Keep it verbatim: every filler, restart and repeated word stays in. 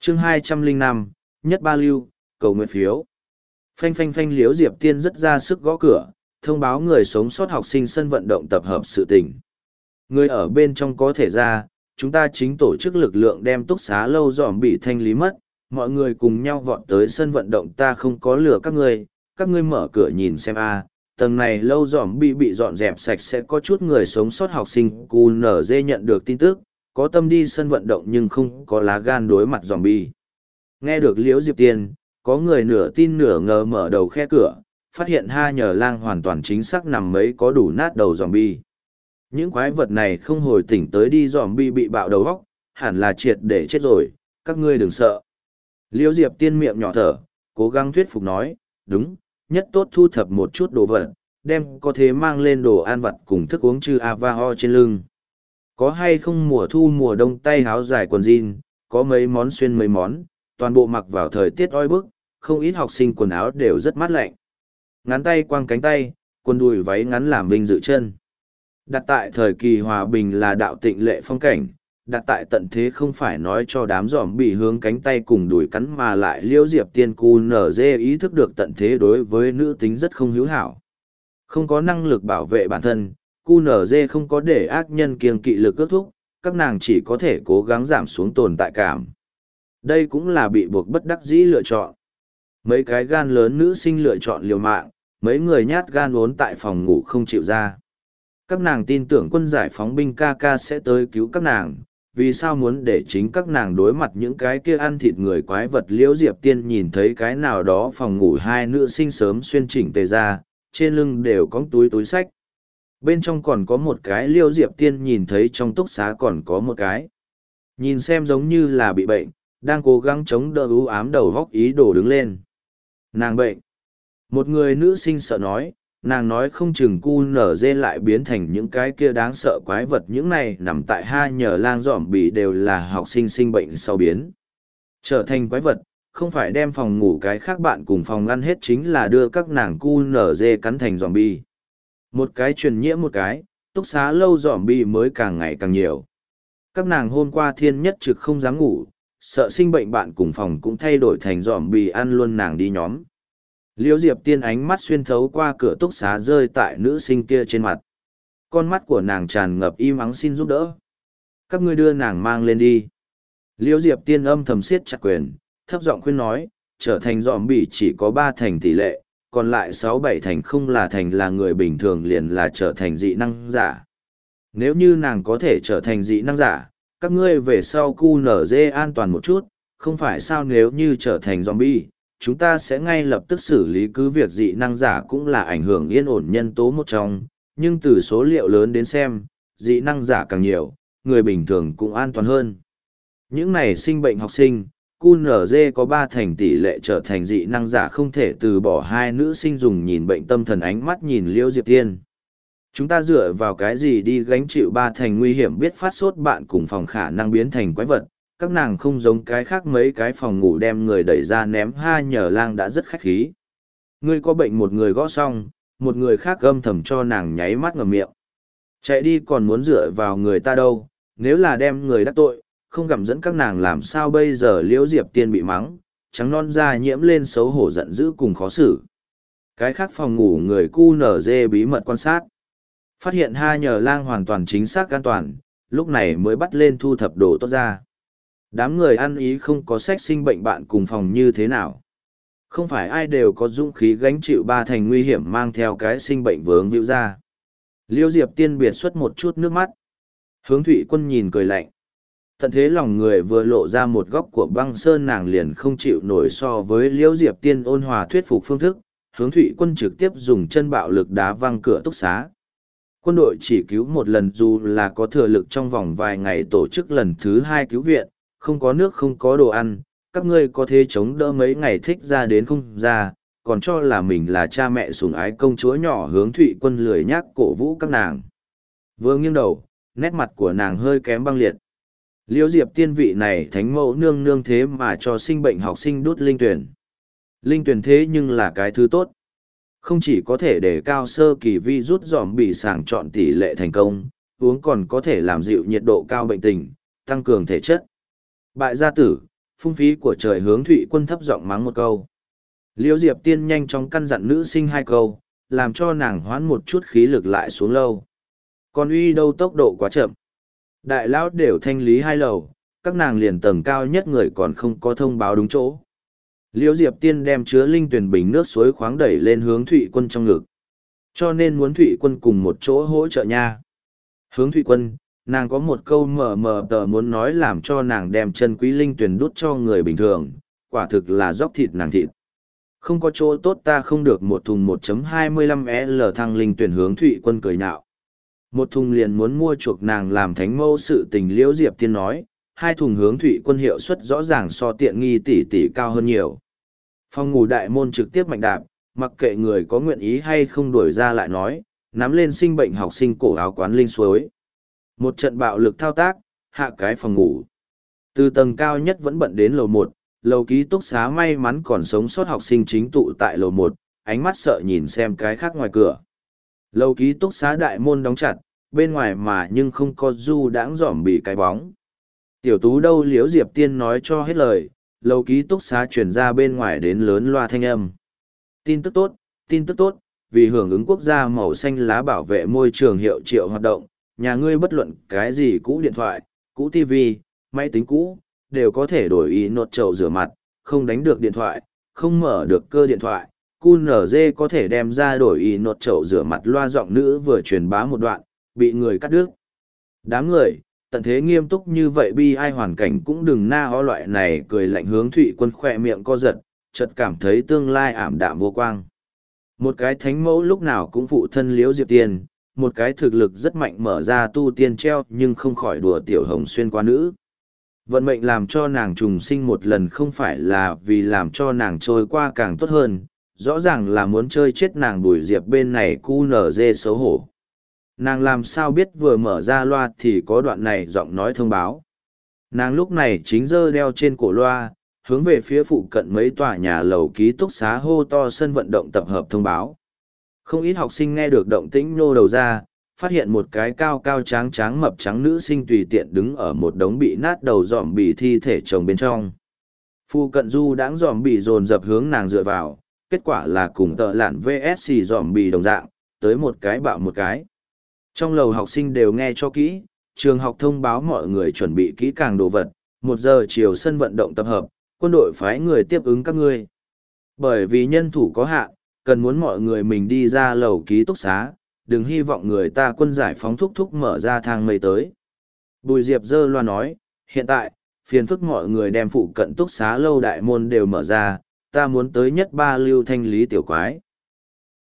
chương hai trăm lẻ năm, nhất ba lưu, cầu nguyện phiếu. Phanh phanh phanh Liễu Diệp Tiên rất ra sức gõ cửa, thông báo người sống sót học sinh sân vận động tập hợp sự tình. Người ở bên trong có thể ra, chúng ta chính tổ chức lực lượng đem túc xá lâu dòm bị thanh lý mất, mọi người cùng nhau vọt tới sân vận động, ta không có lừa các ngươi, các ngươi mở cửa nhìn xem a. Tầng này lâu dòm bị bị dọn dẹp sạch sẽ, có chút người sống sót học sinh cu nở dê nhận được tin tức, có tâm đi sân vận động nhưng không có lá gan đối mặt dòm bi. Nghe được Liễu Diệp Tiên, có người nửa tin nửa ngờ mở đầu khe cửa, phát hiện Ha Nhờ Lang hoàn toàn chính xác nằm mấy có đủ nát đầu zombie. Những quái vật này không hồi tỉnh tới đi zombie bị bạo đầu góc, hẳn là triệt để chết rồi, các ngươi đừng sợ. Liễu Diệp Tiên miệng nhỏ thở, cố gắng thuyết phục nói, đúng, nhất tốt thu thập một chút đồ vật, đem có thế mang lên đồ ăn vặt cùng thức uống chư Avaho trên lưng. Có hay không mùa thu mùa đông tay háo dài quần jean, có mấy món xuyên mấy món, toàn bộ mặc vào thời tiết oi bức, không ít học sinh quần áo đều rất mát lạnh. Ngắn tay quăng cánh tay, quần đùi váy ngắn làm vinh dự chân. Đặt tại thời kỳ hòa bình là đạo tịnh lệ phong cảnh, đặt tại tận thế không phải nói cho đám giòm bị hướng cánh tay cùng đùi cắn mà lại. Liễu Diệp Tiên cu nở dê ý thức được tận thế đối với nữ tính rất không hữu hảo. Không có năng lực bảo vệ bản thân, cu nở dê không có để ác nhân kiêng kỵ lực ước thúc, các nàng chỉ có thể cố gắng giảm xuống tồn tại cảm. Đây cũng là bị buộc bất đắc dĩ lựa chọn. Mấy cái gan lớn nữ sinh lựa chọn liều mạng, mấy người nhát gan ốn tại phòng ngủ không chịu ra. Các nàng tin tưởng quân giải phóng binh ca ca sẽ tới cứu các nàng, vì sao muốn để chính các nàng đối mặt những cái kia ăn thịt người quái vật. Liễu Diệp Tiên nhìn thấy cái nào đó phòng ngủ hai nữ sinh sớm xuyên chỉnh tề ra, trên lưng đều có túi túi sách. Bên trong còn có một cái. Liễu Diệp Tiên nhìn thấy trong túc xá còn có một cái. Nhìn xem giống như là bị bệnh, đang cố gắng chống đỡ u ám đầu góc ý đồ đứng lên. Nàng bệnh. Một người nữ sinh sợ nói, nàng nói không chừng cu nở dê lại biến thành những cái kia đáng sợ quái vật. Những này nằm tại Ha Nhờ Lang dòm bị đều là học sinh sinh bệnh sau biến. Trở thành quái vật, không phải đem phòng ngủ cái khác bạn cùng phòng ăn hết, chính là đưa các nàng cu nở dê cắn thành dòm bi. Một cái truyền nhiễm một cái, túc xá lâu dòm bi mới càng ngày càng nhiều. Các nàng hôm qua thiên nhất trực không dám ngủ, sợ sinh bệnh bạn cùng phòng cũng thay đổi thành dòm bì ăn luôn nàng đi nhóm. Liễu Diệp Tiên ánh mắt xuyên thấu qua cửa túc xá rơi tại nữ sinh kia trên mặt. Con mắt của nàng tràn ngập im ắng xin giúp đỡ. Các ngươi đưa nàng mang lên đi. Liễu Diệp Tiên âm thầm siết chặt quyền, thấp giọng khuyên nói, trở thành dòm bì chỉ có ba thành tỷ lệ, còn lại sáu bảy thành không là thành là người bình thường liền là trở thành dị năng giả. Nếu như nàng có thể trở thành dị năng giả, các ngươi về sau cu nở dê an toàn một chút, không phải sao? Nếu như trở thành zombie, chúng ta sẽ ngay lập tức xử lý. Cứ việc dị năng giả cũng là ảnh hưởng yên ổn nhân tố một trong, nhưng từ số liệu lớn đến xem, dị năng giả càng nhiều, người bình thường cũng an toàn hơn. Những này sinh bệnh học sinh, cu nở dê có ba thành tỷ lệ trở thành dị năng giả, không thể từ bỏ. Hai nữ sinh dùng nhìn bệnh tâm thần ánh mắt nhìn Liễu Diệp Tiên. Chúng ta dựa vào cái gì đi gánh chịu ba thành nguy hiểm? Biết phát sốt bạn cùng phòng khả năng biến thành quái vật, các nàng không giống cái khác mấy cái phòng ngủ đem người đẩy ra ném. Ha Nhờ Lang đã rất khách khí. Ngươi có bệnh một người gõ xong, một người khác âm thầm cho nàng nháy mắt ngậm miệng. Chạy đi còn muốn dựa vào người ta đâu, nếu là đem người đắc tội, không gặm dẫn các nàng làm sao bây giờ? Liễu Diệp Tiên bị mắng, trắng non da nhiễm lên xấu hổ giận dữ cùng khó xử. Cái khác phòng ngủ người cu nở dê bí mật quan sát. Phát hiện Ha Nhờ Lang hoàn toàn chính xác an toàn, lúc này mới bắt lên thu thập đồ tốt ra. Đám người ăn ý không có sách sinh bệnh bạn cùng phòng như thế nào. Không phải ai đều có dũng khí gánh chịu ba thành nguy hiểm mang theo cái sinh bệnh vướng víu ra. Liễu Diệp Tiên biệt xuất một chút nước mắt. Hướng Thụy Quân nhìn cười lạnh. Tận thế lòng người vừa lộ ra một góc của băng sơn, nàng liền không chịu nổi. So với Liễu Diệp Tiên ôn hòa thuyết phục phương thức, Hướng Thụy Quân trực tiếp dùng chân bạo lực đá văng cửa túc xá. Quân đội chỉ cứu một lần, dù là có thừa lực trong vòng vài ngày tổ chức lần thứ hai cứu viện, không có nước không có đồ ăn, các ngươi có thể chống đỡ mấy ngày thích ra đến không ra, còn cho là mình là cha mẹ sủng ái công chúa nhỏ. Hướng Thụy Quân lười nhác cổ vũ các nàng. Vừa nghiêng đầu, nét mặt của nàng hơi kém băng liệt. Liễu Diệp Tiên vị này thánh mẫu nương nương thế mà cho sinh bệnh học sinh đút linh tuyển. Linh tuyển thế nhưng là cái thứ tốt. Không chỉ có thể để cao sơ kỳ vi rút dòm bị sàng chọn tỷ lệ thành công, uống còn có thể làm dịu nhiệt độ cao bệnh tình, tăng cường thể chất. Bại gia tử, phung phí của trời hướng Thụy Quân thấp giọng mắng một câu. Liễu Diệp Tiên nhanh chóng căn dặn nữ sinh hai câu, làm cho nàng hoãn một chút khí lực lại xuống lâu. Còn uy đâu tốc độ quá chậm. Đại lão đều thanh lý hai lầu, các nàng liền tầng cao nhất người còn không có thông báo đúng chỗ. Liễu Diệp Tiên đem chứa linh tuyển bình nước suối khoáng đẩy lên hướng Thụy Quân trong ngực. Cho nên muốn Thụy Quân cùng một chỗ hỗ trợ nha. Hướng Thụy Quân, nàng có một câu mờ mờ tờ muốn nói làm cho nàng đem chân quý linh tuyển đút cho người bình thường, quả thực là dóc thịt nàng thịt. Không có chỗ tốt ta không được một thùng một phẩy hai mươi lăm L thăng linh tuyển hướng Thụy Quân cười nhạo. Một thùng liền muốn mua chuộc nàng làm thánh mẫu sự tình Liễu Diệp Tiên nói, hai thùng hướng Thụy Quân hiệu suất rõ ràng so tiện nghi tỷ tỷ cao hơn nhiều. Phòng ngủ đại môn trực tiếp mạnh đạp, mặc kệ người có nguyện ý hay không đuổi ra lại nói, nắm lên sinh bệnh học sinh cổ áo quán linh suối. Một trận bạo lực thao tác, hạ cái phòng ngủ. Từ tầng cao nhất vẫn bận đến lầu một, lầu ký túc xá may mắn còn sống sót học sinh chính tụ tại lầu một, ánh mắt sợ nhìn xem cái khác ngoài cửa. Lầu ký túc xá đại môn đóng chặt, bên ngoài mà nhưng không có du đãng dỏm bị cái bóng. Tiểu tú đâu Liễu Diệp Tiên nói cho hết lời, lầu ký túc xá chuyển ra bên ngoài đến lớn loa thanh âm. Tin tức tốt, tin tức tốt, vì hưởng ứng quốc gia màu xanh lá bảo vệ môi trường hiệu triệu hoạt động, nhà ngươi bất luận cái gì cũ điện thoại, cũ tivi, máy tính cũ, đều có thể đổi ý nốt chậu rửa mặt, không đánh được điện thoại, không mở được cơ điện thoại. quy en giê có thể đem ra đổi ý nốt chậu rửa mặt loa giọng nữ vừa truyền bá một đoạn, bị người cắt đứt. Đám người, tận thế nghiêm túc như vậy bi ai hoàn cảnh cũng đừng na ho loại này cười lạnh hướng Thụy Quân khỏe miệng co giật, chợt cảm thấy tương lai ảm đạm vô quang. Một cái thánh mẫu lúc nào cũng phụ thân Liễu Diệp Tiên, một cái thực lực rất mạnh mở ra tu tiên treo nhưng không khỏi đùa tiểu hồng xuyên qua nữ. Vận mệnh làm cho nàng trùng sinh một lần không phải là vì làm cho nàng trôi qua càng tốt hơn, rõ ràng là muốn chơi chết nàng Bùi Diệp bên này cu nở dê xấu hổ. Nàng làm sao biết vừa mở ra loa thì có đoạn này giọng nói thông báo. Nàng lúc này chính giơ đeo trên cổ loa, hướng về phía phụ cận mấy tòa nhà lầu ký túc xá hô to sân vận động tập hợp thông báo. Không ít học sinh nghe được động tĩnh nô đầu ra, phát hiện một cái cao cao tráng tráng mập trắng nữ sinh tùy tiện đứng ở một đống bị nát đầu dòm bì thi thể chồng bên trong. Phu cận du đãng dòm bì dồn dập hướng nàng dựa vào, kết quả là cùng tợ lạn vê ét xê dòm bì đồng dạng, tới một cái bạo một cái. Trong lầu học sinh đều nghe cho kỹ, trường học thông báo mọi người chuẩn bị kỹ càng đồ vật, một giờ chiều sân vận động tập hợp, quân đội phái người tiếp ứng các ngươi. Bởi vì nhân thủ có hạn, cần muốn mọi người mình đi ra lầu ký túc xá, đừng hy vọng người ta quân giải phóng thúc thúc mở ra thang mây tới. Bùi Diệp dơ loa nói, hiện tại, phiền phức mọi người đem phụ cận túc xá lâu đại môn đều mở ra, ta muốn tới nhất ba lưu thanh lý tiểu quái.